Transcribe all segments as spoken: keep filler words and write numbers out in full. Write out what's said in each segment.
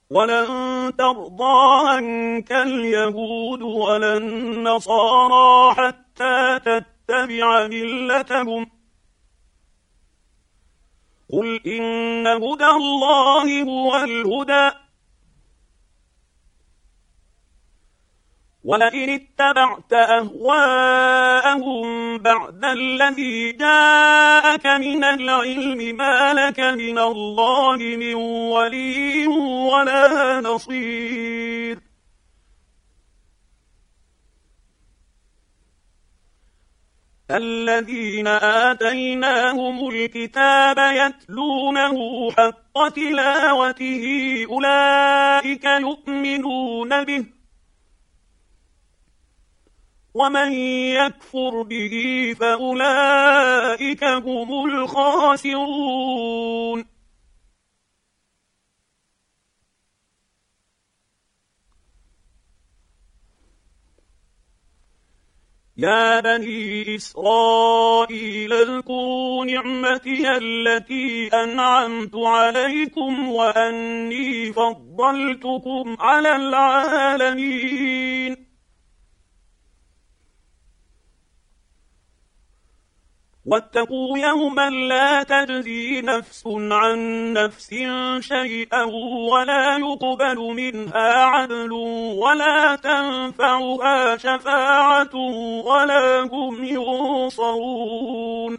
ولن ترضى عنك اليهود ولا النصارى حتى تتبع ملتهم قل إن هدى الله هو الهدى ولئن اتبعت أهواءهم بعد الذي جاءك من العلم ما لك من الله من ولي ولا نصير الذين آتيناهم الكتاب يتلونه حق تلاوته أولئك يؤمنون به ومن يكفر به فأولئك هم الخاسرون يا بني إسرائيل اذكروا نعمتي التي أنعمت عليكم وأني فضلتكم على العالمين واتقوا يوما لا تجزي نفس عن نفس شيئا ولا يقبل منها عدل ولا تنفعها شفاعة ولا هم ينصرون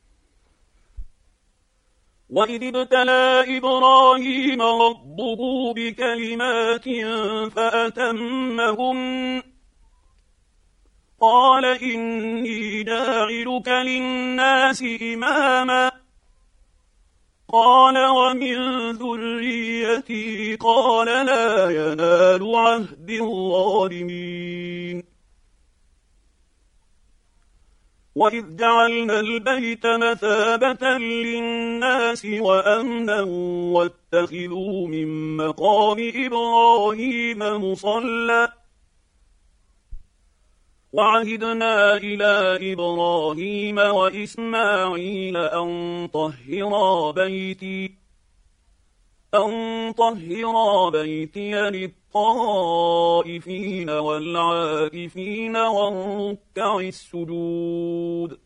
وإذ ابتلى إبراهيم ربه بكلمات فأتمهن قال إني جاعلك للناس إماما قال ومن ذريتي قال لا ينال عهد الظالمين وإذ جعلنا البيت مثابة للناس وأمنا واتخذوا من مقام إبراهيم مصلى وعهدنا إلى إبراهيم وإسماعيل أن طهرا بيتي أن طهرا بيتي للطائفين والعاكفين والركع السجود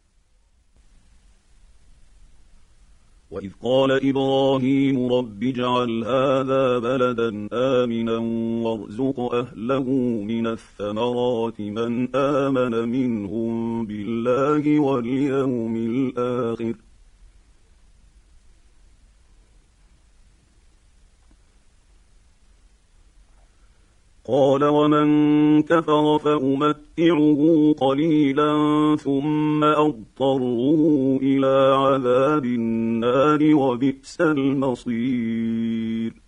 وإذ قال إبراهيم رب اجعل هذا بلدا آمنا وارزق أهله من الثمرات من آمن منهم بالله واليوم الآخر قال ومن كفر فأمتعه قليلا ثم أضطره إلى عذاب النار وبئس المصير